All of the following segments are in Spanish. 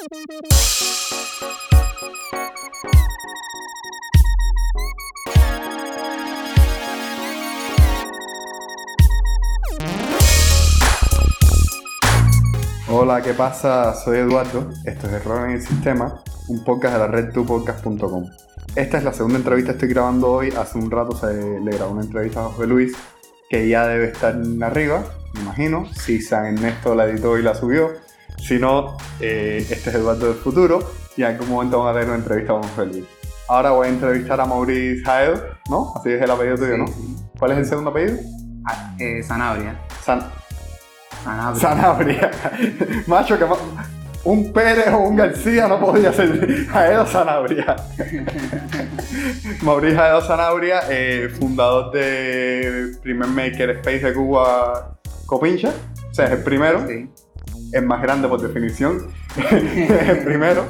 Hola, ¿qué pasa? Soy Eduardo, esto es Error en el Sistema, un podcast de la red tupodcast.com. Esta es la segunda entrevista que estoy grabando hoy. Hace un rato le grabé una entrevista a José Luis, que ya debe estar arriba, me imagino, si San Ernesto la editó y la subió. Si no, este es Eduardo del futuro y en algún momento vamos a tener una entrevista con José Luis. Ahora voy a entrevistar a Maurice Jael, ¿no? Así es el apellido tuyo, ¿no? ¿Cuál es el segundo apellido? Sanabria. Sanabria. Macho, que un Pérez o un García no podía ser Jael Sanabria. Maurice Jael Sanabria, fundador de primer makerspace de Cuba, Copincha. O sea, es el primero. Sí. Es más grande por definición. Es el primero.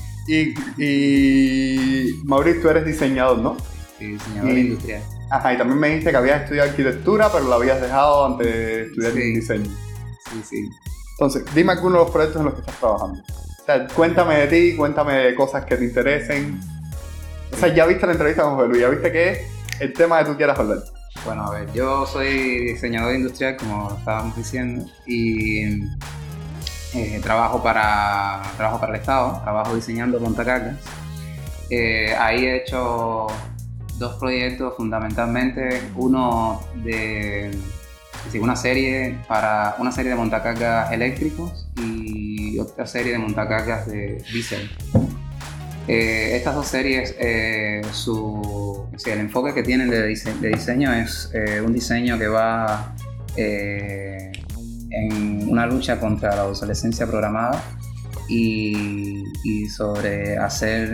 Y Maurice, tú eres diseñador, ¿no? Sí, diseñador industrial. Ajá, y también me dijiste que habías estudiado arquitectura, pero lo habías dejado antes de estudiar diseño. Sí. Entonces, dime algunos de los proyectos en los que estás trabajando. O sea, cuéntame de ti, cuéntame de cosas que te interesen. O sea, ya viste la entrevista con José Luis, ya viste que es el tema que tú quieras hablar. Bueno, a ver, yo soy diseñador industrial, como estábamos diciendo, y trabajo para el Estado, trabajo diseñando montacargas. Ahí he hecho dos proyectos fundamentalmente, uno de una serie de montacargas eléctricos y otra serie de montacargas de diésel. Estas dos series, el enfoque que tienen de diseño es un diseño que va en una lucha contra la obsolescencia programada y sobre hacer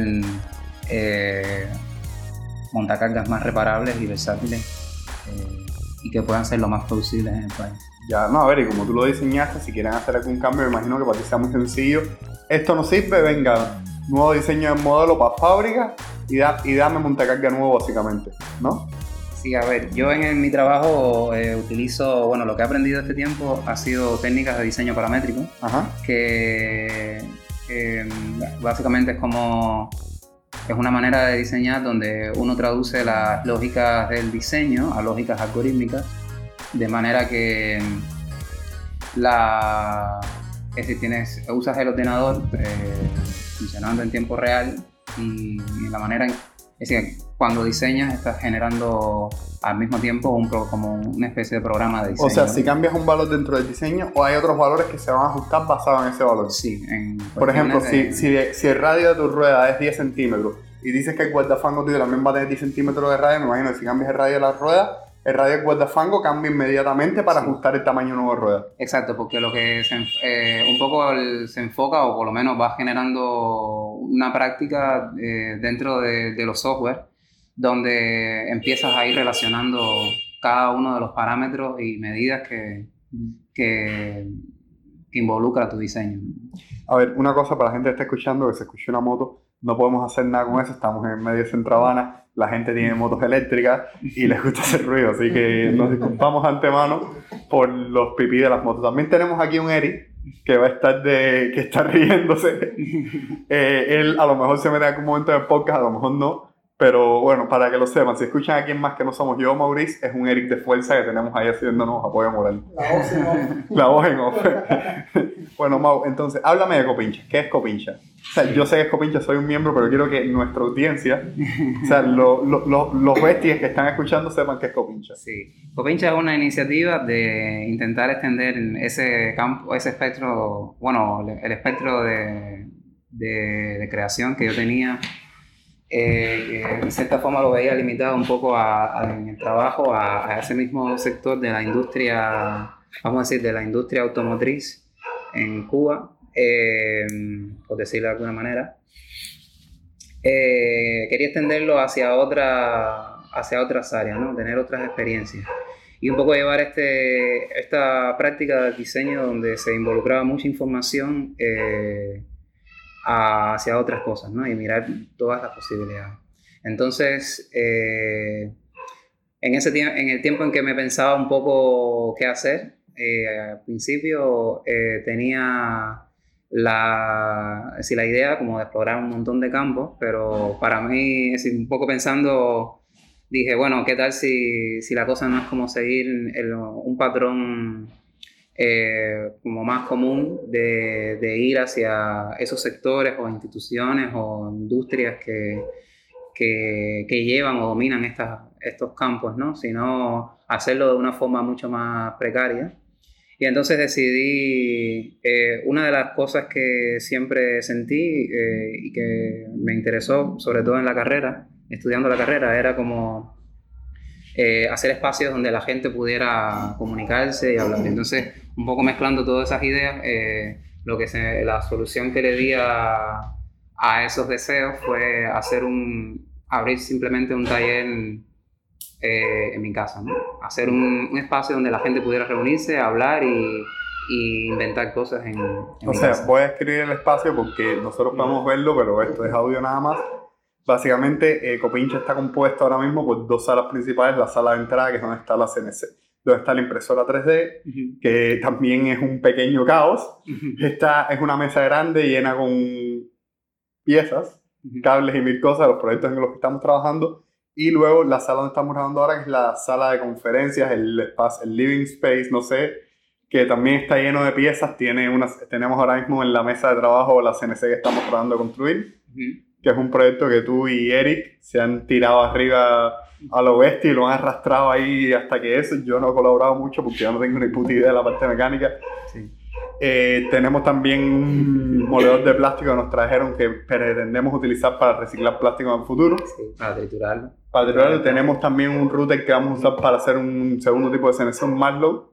montacargas más reparables y versátiles y que puedan ser lo más producibles en el país. Ya, no, a ver, y como tú lo diseñaste, si quieren hacer algún cambio, me imagino que para ti sea muy sencillo. Esto no sirve, venga, nuevo diseño de modelo para fábrica y dame montacarga nuevo básicamente, ¿no? Sí, a ver, yo en mi trabajo utilizo, bueno, lo que he aprendido este tiempo ha sido técnicas de diseño paramétrico. Ajá. Que básicamente es una manera de diseñar donde uno traduce las lógicas del diseño a lógicas algorítmicas, de manera que usas el ordenador funcionando en tiempo real y la manera es decir, cuando diseñas estás generando al mismo tiempo como una especie de programa de diseño. O sea, si cambias un valor dentro del diseño o hay otros valores que se van a ajustar basados en ese valor. Sí. Por ejemplo, si el radio de tu rueda es 10 centímetros y dices que el guardafango tuyo también va a tener 10 centímetros de radio, me imagino que si cambias el radio de la rueda, el radio del guardafango cambia inmediatamente para ajustar el tamaño nuevo de rueda. Exacto, porque lo que se enfoca, o por lo menos va generando una práctica dentro de los software, donde empiezas a ir relacionando cada uno de los parámetros y medidas que involucra tu diseño. A ver, una cosa para la gente que está escuchando, que se escuchó una moto, no podemos hacer nada con eso, estamos en medio de Centro Habana, la gente tiene motos eléctricas y les gusta hacer ruido, así que nos disculpamos de antemano por los pipí de las motos. También tenemos aquí un Eric que va a estar que está riéndose. Él a lo mejor se mete en algún momento del podcast, a lo mejor no, pero bueno, para que lo sepan, si escuchan a quien más que no somos yo, Maurice, es un Eric de fuerza que tenemos ahí haciéndonos apoyo moral. La voz en off. Bueno, Mau, entonces, háblame de Copincha. ¿Qué es Copincha? O sea, yo sé que es Copincha, soy un miembro, pero quiero que nuestra audiencia, o sea, los bestias que están escuchando sepan qué es Copincha. Sí, Copincha es una iniciativa de intentar extender ese campo, ese espectro, bueno, el espectro de creación que yo tenía, que de cierta forma lo veía limitado un poco en el trabajo a ese mismo sector de la industria, vamos a decir, de la industria automotriz en Cuba, por decirlo de alguna manera. Quería extenderlo hacia otras áreas, ¿no? Tener otras experiencias y un poco llevar esta práctica del diseño donde se involucraba mucha información hacia otras cosas, ¿no? Y mirar todas las posibilidades. Entonces, en el tiempo en que me pensaba un poco qué hacer, al principio tenía la idea como de explorar un montón de campos, pero para mí, es decir, un poco pensando, dije, bueno, ¿qué tal si la cosa no es como seguir un patrón como más común de ir hacia esos sectores o instituciones o industrias que llevan o dominan estos campos, ¿no? Sino hacerlo de una forma mucho más precaria. Y entonces decidí, una de las cosas que siempre sentí y que me interesó, sobre todo en la carrera, estudiando la carrera, era como hacer espacios donde la gente pudiera comunicarse y hablar. Entonces, un poco mezclando todas esas ideas, la solución que le di a esos deseos fue abrir simplemente un taller en mi casa, ¿no? Hacer un espacio donde la gente pudiera reunirse, hablar y inventar cosas en mi casa. Voy a escribir el espacio porque nosotros podemos verlo, pero esto es audio nada más. Básicamente, Copincha está compuesto ahora mismo por 2 salas principales. La sala de entrada, que es donde está la CNC, donde está la impresora 3D, que también es un pequeño caos. Esta es una mesa grande llena con piezas, cables y mil cosas, los proyectos en los que estamos trabajando. Y luego la sala donde estamos grabando ahora, que es la sala de conferencias, el living space, no sé, que también está lleno de piezas. Tenemos ahora mismo en la mesa de trabajo la CNC que estamos tratando de construir, que es un proyecto que tú y Eric se han tirado arriba a lo bestia y lo han arrastrado ahí hasta que eso. Yo no he colaborado mucho porque yo no tengo ni puta idea de la parte mecánica. Sí. Tenemos también un moledor de plástico que nos trajeron que pretendemos utilizar para reciclar plástico en el futuro. Sí, para triturarlo. Para triturarlo. Tenemos también un router que vamos a usar para hacer un segundo tipo de CNC, un Marlow.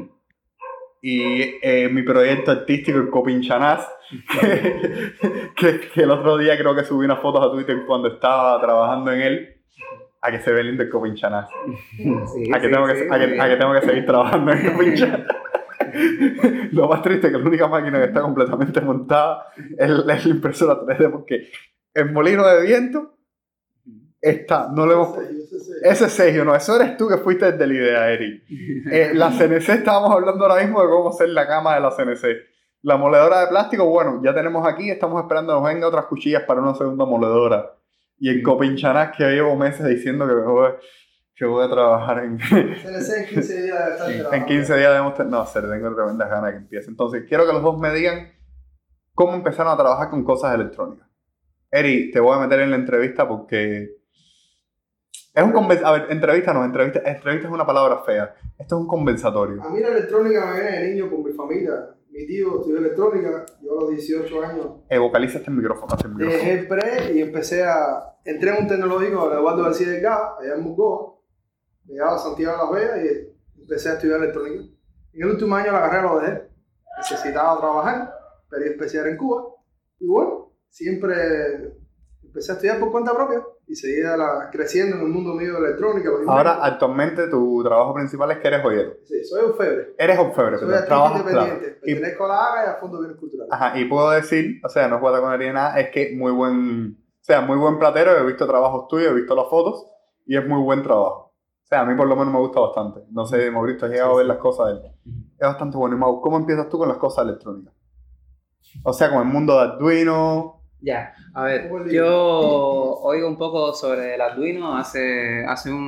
Y mi proyecto artístico, el Copinchanás, que el otro día creo que subí unas fotos a Twitter cuando estaba trabajando en él. A que se ve lindo el Copinchanás. A que tengo que seguir trabajando en el Copinchanás. Lo más triste es que la única máquina que está completamente montada es la impresora 3D, porque el molino de viento está, no le hemos... Ese sello, no, eso eres tú que fuiste desde la idea, Eric. La CNC, estábamos hablando ahora mismo de cómo hacer la cama de la CNC. La moledora de plástico, bueno, ya tenemos aquí, estamos esperando que nos vengan otras cuchillas para una segunda moledora. Y el Copinchanás, que llevo meses diciendo que voy a trabajar en... CNC en 15 días de estar en 15 días debemos tener... No, tengo tremendas ganas de que empiece. Entonces, quiero que los dos me digan cómo empezaron a trabajar con cosas electrónicas. Eri, te voy a meter en la entrevista porque... Es un entrevista es una palabra fea. Esto es un conversatorio. A mí la electrónica me viene de niño con mi familia. Mi tío estudió electrónica, yo a los 18 años... Vocaliza este micrófono. Dejé el pre y entré en un tecnológico de Eduardo García Delgado, allá en Mucoa. Me llevaba a Santiago de Las Vegas y empecé a estudiar electrónica. En el último año la carrera lo dejé. Necesitaba trabajar, pedí especial en Cuba. Y bueno, siempre empecé a estudiar por cuenta propia y seguía creciendo en el mundo mío de electrónica. Ahora, actualmente, tu trabajo principal es que eres joyero. Sí, soy orfebre. Eres orfebre, soy pero trabajas, independiente. Claro. Pertenezco a la AGA y a Fondo de Bienes Culturales. Ajá, y puedo decir, o sea, no puedo con ni nada, es que muy buen platero. He visto trabajos tuyos, he visto las fotos y es muy buen trabajo. O sea, a mí por lo menos me gusta bastante. No sé, Mauricio, has llegado a ver las cosas de él. Es bastante bueno. Y Mau, ¿cómo empiezas tú con las cosas electrónicas? O sea, con el mundo de Arduino... Ya, a ver, yo oigo un poco sobre el Arduino hace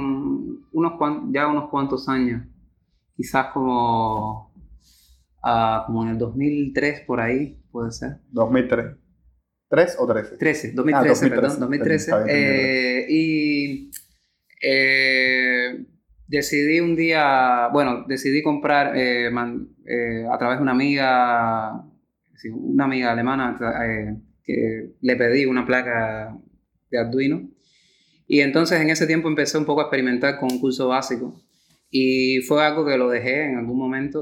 unos cuantos años, quizás como en el 2003 por ahí, puede ser. 2003. ¿3 o 13? 2013, perdón, 2013. Y decidí comprar a través de una amiga alemana, que le pedí una placa de Arduino. Y entonces en ese tiempo empecé un poco a experimentar con un curso básico. Y fue algo que lo dejé en algún momento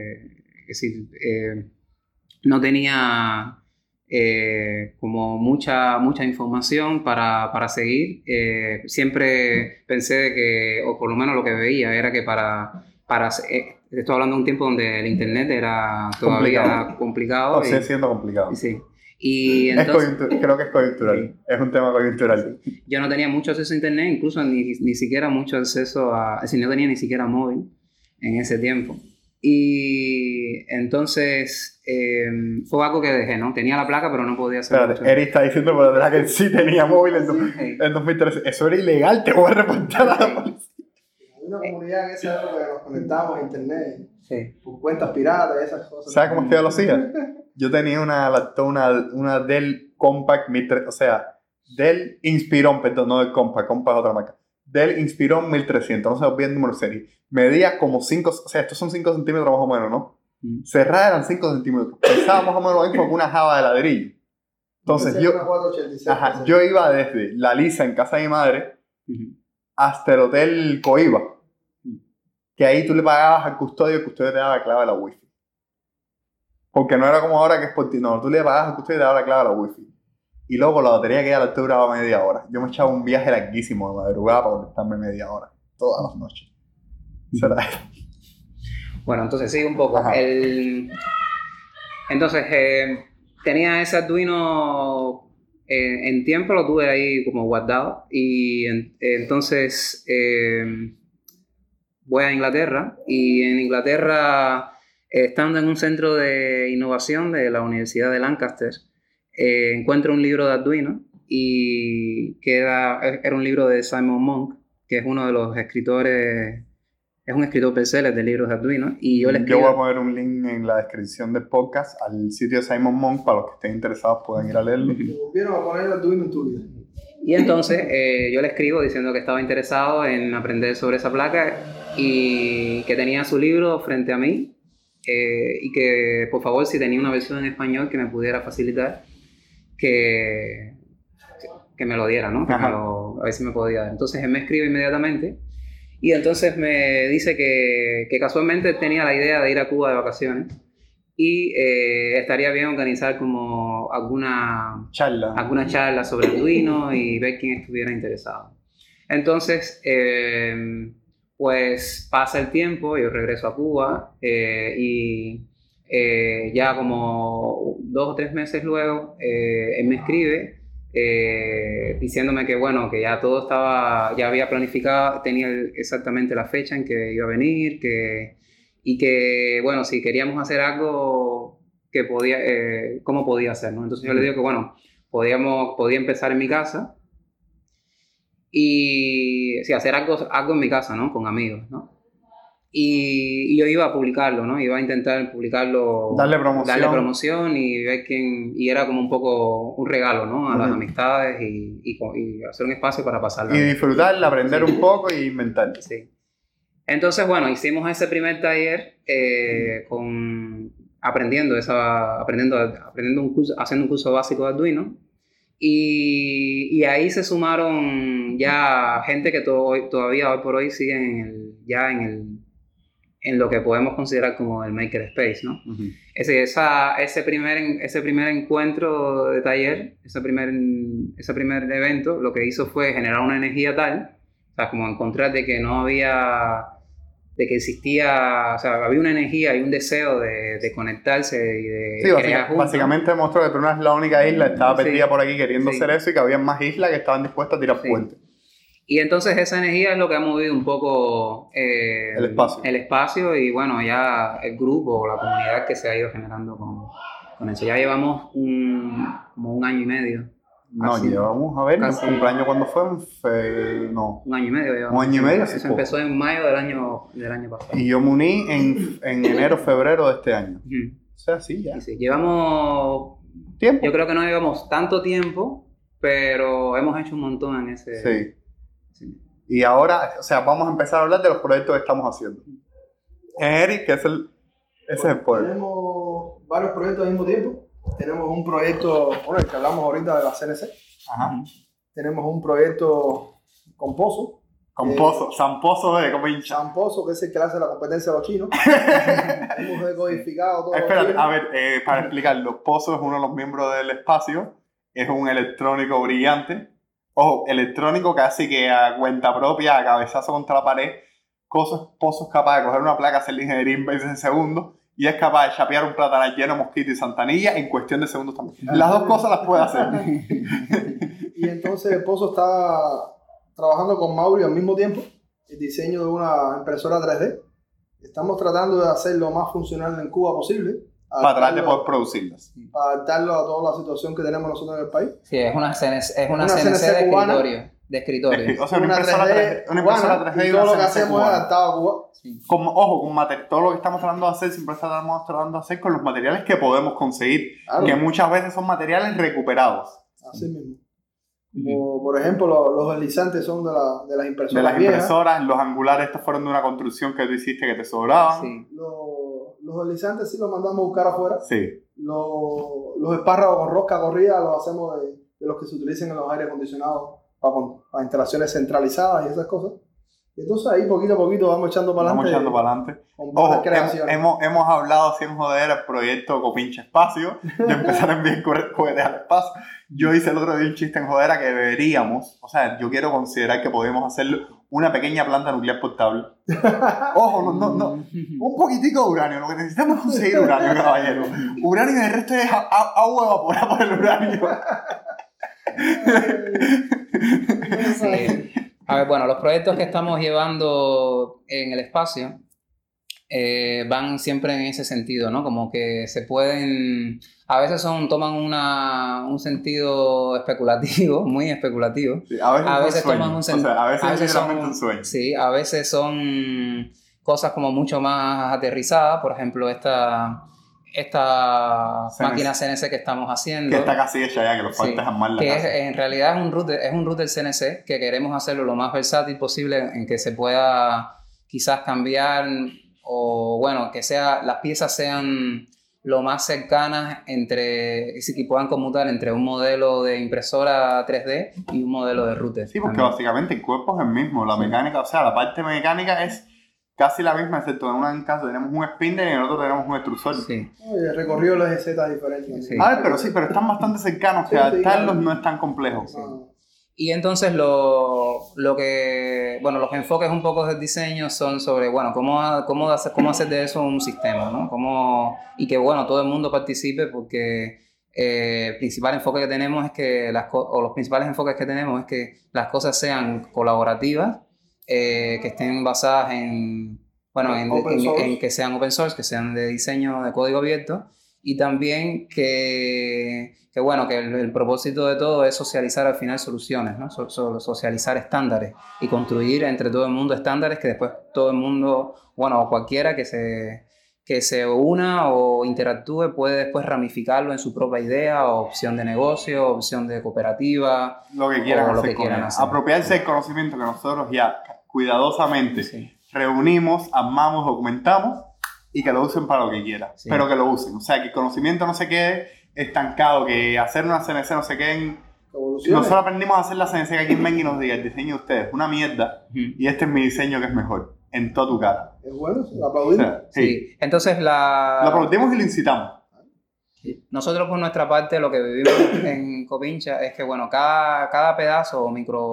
no tenía como mucha información para seguir. Siempre pensé de que, o por lo menos lo que veía, era que estoy hablando de un tiempo donde el internet era todavía complicado. O sigue siendo complicado. Sí. Y entonces, creo que es coyuntural, sí. Es un tema coyuntural. Sí. Yo no tenía mucho acceso a internet, incluso ni siquiera mucho acceso no tenía ni siquiera móvil en ese tiempo. Y entonces fue algo que dejé, ¿no? Tenía la placa, pero no podía hacer mucho. Eric está diciendo por detrás que él sí tenía móvil en 2013. Eso era ilegal, te voy a reportar a la policía. Hay una comunidad en esa época que nos conectábamos a internet por cuentas piratas y esas cosas. ¿Sabes cómo es que yo lo hacía? Yo tenía una Dell Compact 1300, o sea, Dell Inspiron, perdón, no Dell Compact, Compact es otra marca. Dell Inspiron 1300, no se olviden el número de serie. Medía como 5, o sea, estos son 5 centímetros más o menos, ¿no? Cerrada eran 5 centímetros. Pesaba más o menos lo mismo que una java de ladrillo. Entonces yo iba desde la Lisa en casa de mi madre hasta el hotel Coiba. Que ahí tú le pagabas al custodio y el custodio te daba la clave de la wifi. Porque no era como ahora que es por ti, no, tú le pagabas al custodio y te daba la clave de la wifi. Y luego la batería que ya la duraba media hora. Yo me echaba un viaje larguísimo de madrugada para conectarme media hora, todas las noches. ¿Será? Bueno, entonces sí, un poco. Entonces, tenía ese Arduino en tiempo, lo tuve ahí como guardado. Y entonces voy a Inglaterra. Y en Inglaterra, estando en un centro de innovación de la Universidad de Lancaster, encuentro un libro de Arduino. Y que era un libro de Simon Monk, que es uno de los escritores. Es un escritor bestseller de libros de Arduino y yo le escribo... Yo voy a poner un link en la descripción del podcast al sitio de Simon Monk para los que estén interesados puedan ir a leerlo. Volvieron a poner el Arduino en tu vida. Y entonces yo le escribo diciendo que estaba interesado en aprender sobre esa placa y que tenía su libro frente a mí y que por favor si tenía una versión en español que me pudiera facilitar que me lo diera, ¿no? A ver si me podía dar. Entonces él me escribe inmediatamente. Y entonces me dice que casualmente tenía la idea de ir a Cuba de vacaciones y estaría bien organizar como alguna charla sobre Arduino y ver quién estuviera interesado. Entonces, pues pasa el tiempo, yo regreso a Cuba y ya como 2 o 3 meses luego, él me escribe diciéndome que bueno, que ya todo estaba, ya había planificado, tenía exactamente la fecha en que iba a venir, y que bueno, si queríamos hacer algo que podía, cómo podía hacer, ¿no? Entonces yo le digo que bueno, podía empezar en mi casa y sí, hacer algo en mi casa, ¿no? Con amigos, ¿no? Y yo iba a publicarlo, ¿no? Iba a intentar publicarlo, darle promoción y ver quién, y era como un poco un regalo, ¿no? A las amistades y hacer un espacio para pasarlo. Y disfrutarla, aprender un poco y inventar. Sí. Entonces, bueno, hicimos ese primer taller haciendo un curso básico de Arduino. Y ahí se sumaron ya gente que todavía hoy por hoy siguen en lo que podemos considerar como el Makerspace, ¿no? Ese primer encuentro de taller, ese primer evento, lo que hizo fue generar una energía tal, o sea, como encontrar de que que existía, o sea, había una energía y un deseo de conectarse y de crear juntos. Básicamente demostró que tú no eres la única isla, estaba perdida por aquí queriendo hacer eso y que había más islas que estaban dispuestas a tirar puentes. Y entonces esa energía es lo que ha movido un poco el espacio y bueno, ya el grupo o la comunidad que se ha ido generando con eso. Ya llevamos como 1 año y medio. No, llevamos, a ver, el cumpleaños cuando fue, no. 1 año y medio llevamos. 1 año y medio, sí. Eso empezó en mayo del año pasado. Y yo me uní en enero, febrero de este año. O sea, sí, ya. Sí, llevamos tiempo. Yo creo que no llevamos tanto tiempo, pero hemos hecho un montón en ese... Sí. Y ahora, o sea, vamos a empezar a hablar de los proyectos que estamos haciendo. Eric, que ese es el pueblo. Tenemos varios proyectos al mismo tiempo. Tenemos un proyecto, bueno, el que hablamos ahorita de la CNC. Ajá. Tenemos un proyecto con Pozo. San Pozo de como hincha. San Pozo, que es el que hace la competencia a los chinos. Hemos decodificado todo. Espérate, a ver, para explicarlo. Pozo es uno de los miembros del espacio. Es un electrónico brillante. Ojo, electrónico casi que a cuenta propia, a cabezazo contra la pared. Pozo es capaz de coger una placa, hacer la ingeniería en 20 segundos y es capaz de chapear un platanal lleno de mosquito y santanilla en cuestión de segundos también. Las dos cosas las puede hacer. Y entonces Pozo está trabajando con Mauri al mismo tiempo el diseño de una impresora 3D Estamos tratando de hacer lo más funcional en Cuba posible. Para tratar de poder producirlas. Para adaptarlo a toda la situación que tenemos nosotros en el país. Sí, es una CNC de cubana, escritorio. O sea, una impresora 3D y todo lo que hacemos es adaptado a Cuba. Sí. Ojo, todo lo que estamos tratando de hacer, siempre estamos tratando de hacer con los materiales que podemos conseguir, claro, que muchas veces son materiales recuperados. Así mismo. Como, por ejemplo, los deslizantes son de las impresoras. De las impresoras, los angulares estos fueron de una construcción que tú hiciste que te sobraban. Sí. Los deslizantes sí los mandamos a buscar afuera. Sí. Los espárragos con rosca corrida los hacemos de los que se utilizan en los aire acondicionados para instalaciones centralizadas y esas cosas. Y entonces ahí poquito a poquito vamos echando para adelante. Ojo, hemos hablado sin joder el proyecto Copincha Espacio, de empezar a enviar cohetes al espacio. Yo hice el otro día un chiste en jodera que deberíamos, o sea, yo quiero considerar que podemos hacer una pequeña planta nuclear portable. Ojo, no, un poquitico de uranio, lo que necesitamos es conseguir uranio, caballero. Uranio y el resto es agua evaporada por el uranio. Sí. A ver, bueno, los proyectos que estamos llevando en el espacio van siempre en ese sentido, ¿no? Como que se pueden, a veces toman un sentido especulativo, muy especulativo. Sí, a veces toman un sentido, a veces son un sueño. Sí, a veces son cosas como mucho más aterrizadas, por ejemplo, esta máquina CNC que estamos haciendo. Que está casi hecha ya, que los falta jamás la casa. Que en realidad es un router CNC que queremos hacerlo lo más versátil posible en que se pueda quizás cambiar o bueno, que las piezas sean lo más cercanas que puedan conmutar entre un modelo de impresora 3D y un modelo de router. Sí, porque básicamente el cuerpo es el mismo, la mecánica, o sea, la parte mecánica es casi la misma, excepto en un caso tenemos un spindle y en el otro tenemos un extrusor. Sí. El recorrido de los EZ es diferente. Sí. A ver, pero están bastante cercanos, que adaptarlos no es tan complejo. Sí. Y entonces los enfoques un poco del diseño son sobre, bueno, cómo hacer de eso un sistema, ¿no? Y que, bueno, todo el mundo participe porque el principal enfoque que tenemos es que los principales enfoques que tenemos es que las cosas sean colaborativas, que estén basadas en que sean open source, que sean de diseño de código abierto, y también que el propósito de todo es socializar al final soluciones, ¿no? Socializar estándares y construir entre todo el mundo estándares que después todo el mundo, o cualquiera que se una o interactúe puede después ramificarlo en su propia idea o opción de negocio, opción de cooperativa, lo que quieran hacer. Apropiarse del conocimiento que nosotros ya cuidadosamente reunimos, armamos, documentamos y que lo usen para lo que quieran, pero que lo usen. O sea, que el conocimiento no se quede estancado, que hacer una CNC no se queden. Nosotros aprendimos a hacer la CNC que aquí en Mengi nos diga, el diseño de ustedes es una mierda y este es mi diseño que es mejor, en toda tu cara. Es bueno, lo aplaudimos. O sea, sí. Entonces lo aplaudimos y lo incitamos. Nosotros por nuestra parte lo que vivimos en Copincha es que cada pedazo o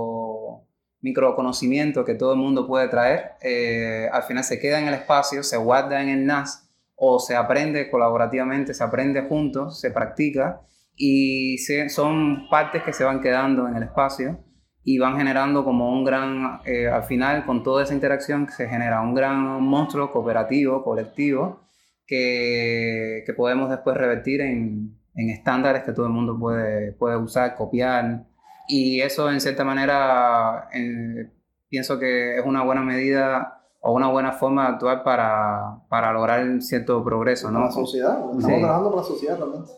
microconocimiento que todo el mundo puede traer, al final se queda en el espacio, se guarda en el NAS o se aprende colaborativamente, se aprende juntos, se practica y son partes que se van quedando en el espacio y van generando como un gran, al final con toda esa interacción se genera un gran monstruo cooperativo, colectivo, que podemos después revertir en estándares que todo el mundo puede usar, copiar. Y eso, en cierta manera, pienso que es una buena medida o una buena forma de actuar para lograr cierto progreso, ¿no? Para la sociedad, estamos trabajando para la sociedad realmente.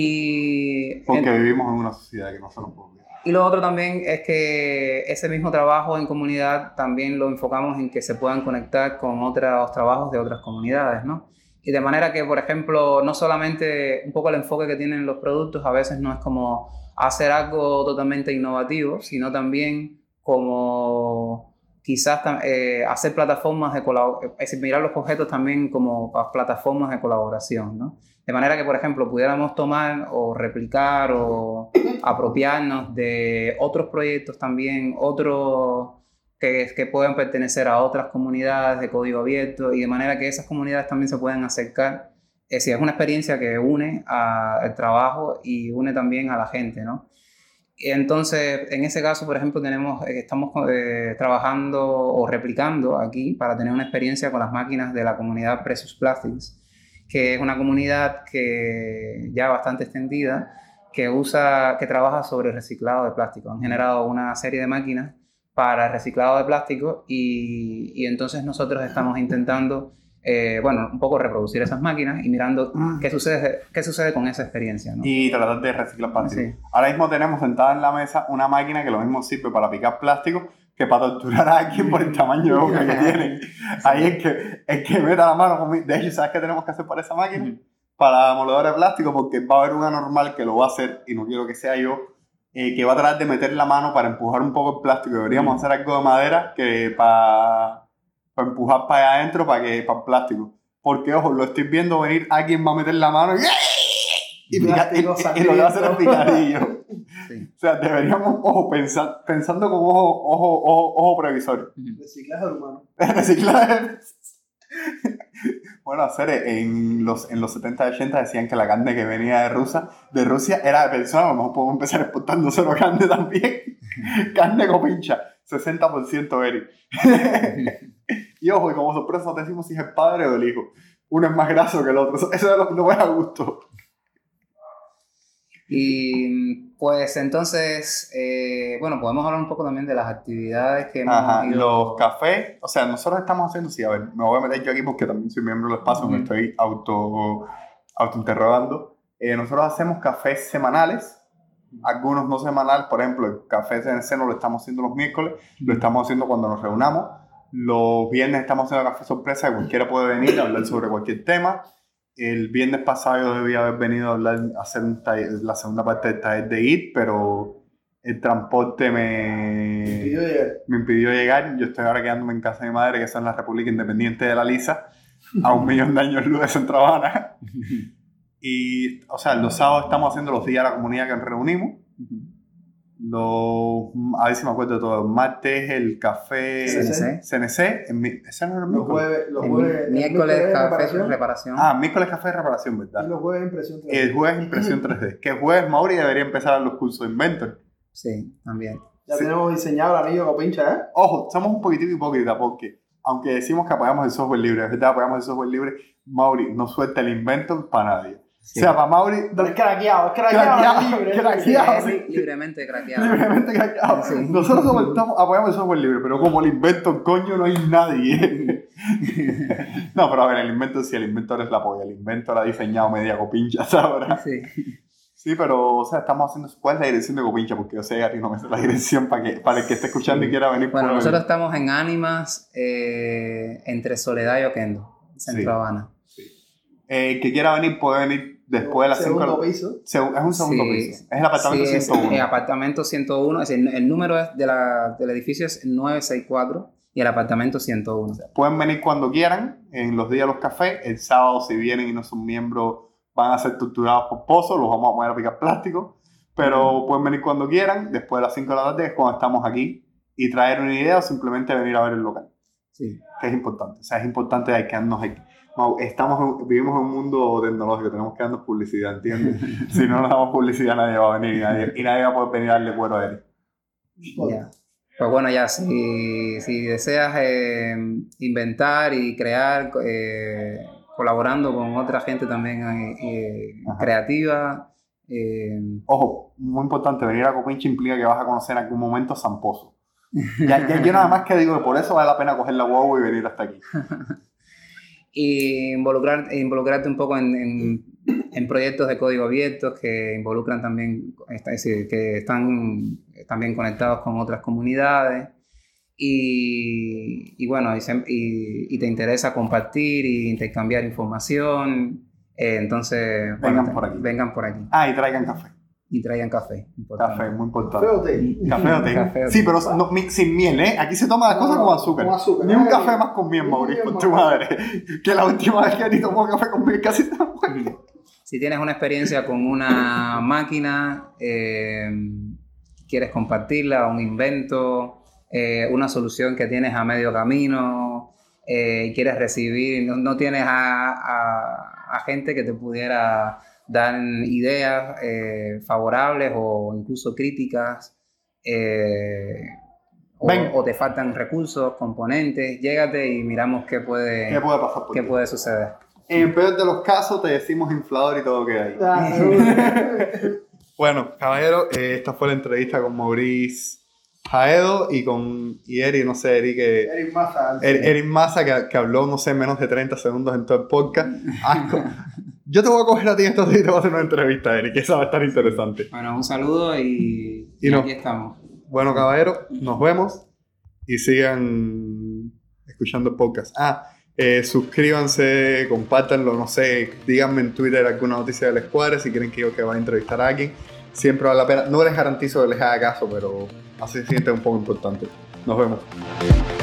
Porque vivimos en una sociedad que no se nos puede olvidar. Y lo otro también es que ese mismo trabajo en comunidad también lo enfocamos en que se puedan conectar con otros trabajos de otras comunidades, ¿no? Y de manera que, por ejemplo, no solamente un poco el enfoque que tienen los productos, a veces no es como hacer algo totalmente innovativo, sino también como quizás hacer plataformas de colaboración, es decir, mirar los objetos también como plataformas de colaboración, ¿no? De manera que, por ejemplo, pudiéramos tomar o replicar o apropiarnos de otros proyectos también, otros que puedan pertenecer a otras comunidades de código abierto y de manera que esas comunidades también se puedan acercar. Es decir, es una experiencia que une al trabajo y une también a la gente, ¿no? Entonces, en ese caso, por ejemplo, estamos trabajando o replicando aquí para tener una experiencia con las máquinas de la comunidad Precious Plastics, que es una comunidad que ya bastante extendida, que trabaja sobre el reciclado de plástico. Han generado una serie de máquinas para el reciclado de plástico y entonces nosotros estamos intentando, un poco reproducir esas máquinas y mirando qué sucede con esa experiencia, ¿no? Y tratar de reciclar plástico. Sí. Ahora mismo tenemos sentada en la mesa una máquina que lo mismo sirve para picar plástico que para torturar a alguien por el tamaño de boca que tienen. Ahí es que meta la mano conmigo. De hecho, ¿sabes qué tenemos que hacer para esa máquina? Para la moledora de plástico, porque va a haber una normal que lo va a hacer, y no quiero que sea yo, que va a tratar de meter la mano para empujar un poco el plástico. Deberíamos hacer algo de madera que para empujar para allá adentro para el plástico. Porque, ojo, lo estoy viendo venir, alguien va a meter la mano y lo que va a hacer es picadillo. Sí. O sea, deberíamos, ojo, pensando con ojo previsor. Reciclaje humano. Reciclaje. Bueno, en los 70 y 80 decían que la carne que venía de Rusia era de persona. A lo mejor podemos empezar exportando solo carne también. Carne copincha, 60% Eric. Y ojo, y como sorpresa nos decimos si es el padre o el hijo. Uno es más graso que el otro. Eso es lo que no me da gusto. Y pues entonces, podemos hablar un poco también de las actividades que hemos los cafés, o sea, nosotros estamos haciendo, sí, a ver, me voy a meter yo aquí porque también soy miembro del espacio, me estoy autointerrogando. Nosotros hacemos cafés semanales, algunos no semanales, por ejemplo, el café CNC no lo estamos haciendo los miércoles, lo estamos haciendo cuando nos reunamos. Los viernes estamos haciendo café sorpresa, que cualquiera puede venir a hablar sobre cualquier tema. El viernes pasado yo debía haber venido a hacer la segunda parte del taller de IT, pero el transporte me impidió llegar. Yo estoy ahora quedándome en casa de mi madre, que está en la República Independiente de la Lisa, a 1.000.000 de años luz de Centro Habana. Y, o sea, los sábados estamos haciendo los días de la comunidad que nos reunimos. A ver si me acuerdo de todo. Martes el café CNC. ¿Ese no era el miércoles? Los jueves miércoles café de reparación. Miércoles café de reparación, ¿verdad? Y los jueves impresión 3D. El jueves impresión 3D. Que el jueves Mauri debería empezar a los cursos de Inventor. Sí, también. Ya tenemos diseñado el anillo copincha, ¿eh? Ojo, somos un poquitito hipócritas porque, aunque decimos que apoyamos el software libre, es verdad, apoyamos el software libre, Mauri no suelta el Inventor para nadie. Sí. O sea, para Mauri... Es craqueado. Libremente craqueado. Libremente craqueado. Sí. Nosotros apoyamos el software libre, pero como el Inventor, coño, no hay nadie. No, pero a ver, el Inventor es la polla. El Inventor ha diseñado media copincha, ¿sabes? Sí. Sí, pero, o sea, estamos haciendo... ¿Cuál es la dirección de Copincha? Porque yo sé, a ti no me sé la dirección para el que esté escuchando y quiera venir. Bueno, nosotros estamos en Ánimas, entre Soledad y Oquendo, Centro Habana. Sí. El que quiera venir puede venir después de las 5 de la... piso. Es un segundo piso. Es el apartamento 101. Es el apartamento 101. Es decir, el número del edificio es 964 y el apartamento 101. Pueden venir cuando quieran, en los días de los cafés. El sábado, si vienen y no son miembros, van a ser torturados por pozos, los vamos a poner a picar plástico. Pero pueden venir cuando quieran, después de las 5 de la tarde, es cuando estamos aquí, y traer una idea o simplemente venir a ver el local. Sí. Que es importante. O sea, es importante quedarnos aquí. Vivimos en un mundo tecnológico, tenemos que darnos publicidad, ¿entiendes? Si no nos damos publicidad, nadie va a venir y nadie va a poder venir a darle cuero a él. Yeah. Pues bueno, ya, si deseas inventar y crear, colaborando con otra gente también creativa. Ojo, muy importante, venir a Copincha implica que vas a conocer en algún momento San Pozo. Ya yo nada más que digo que por eso vale la pena coger la guagua y venir hasta aquí. Y involucrarte un poco en proyectos de código abierto que involucran también, es decir, que están también conectados con otras comunidades y bueno, y te interesa compartir e intercambiar información, entonces vengan por aquí. Y traigan café. Y traigan café. Importante. Café, muy importante. Café o té. Café o té. Sí, pero sin miel, ¿eh? Aquí se toma las cosas con azúcar. Ni un café más con miel, Mauricio, con tu madre. Que la última vez que Ani tomó café con miel casi se muere. Si tienes una experiencia con una máquina, quieres compartirla, un invento, una solución que tienes a medio camino, quieres recibir, no tienes a gente que te pudiera dan ideas favorables o incluso críticas, o te faltan recursos, componentes, llégate y miramos qué puede pasar por qué ti? puede suceder. En el peor de los casos te decimos inflador y todo lo que hay. Bueno, caballero, esta fue la entrevista con Maurice Haedo y Eric, no sé, Eric Massa. Eric Massa, que habló, no sé, menos de 30 segundos en todo el podcast. Asco. Yo te voy a coger a ti estos días y te voy a hacer una entrevista, Eric, que esa va a estar interesante. Bueno, un saludo y aquí estamos. Bueno, caballero, nos vemos y sigan escuchando el podcast. Suscríbanse, compártanlo, no sé, díganme en Twitter alguna noticia del Escuadre si quieren que yo vaya a entrevistar a alguien. Siempre vale la pena. No les garantizo que les haga caso, pero así se siente un poco importante. Nos vemos.